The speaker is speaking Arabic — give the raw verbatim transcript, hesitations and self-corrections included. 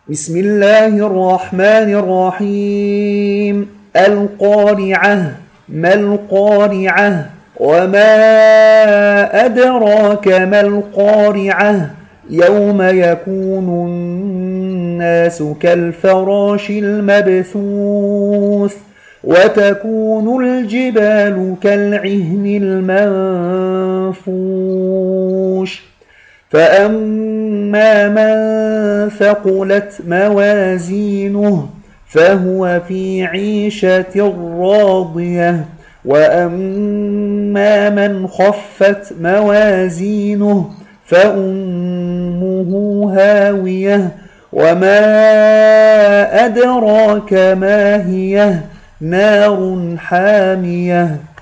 بسم الله الرحمن الرحيم. القارعة. ما القارعة؟ وما أدراك ما القارعة؟ يوم يكون الناس كالفراش المبثوث وتكون الجبال كالعهن المنفوش فأما من ثقلت موازينه فهو في عيشة راضية وأما من خفت موازينه فأمه هاوية وما أدراك ما هي نار حامية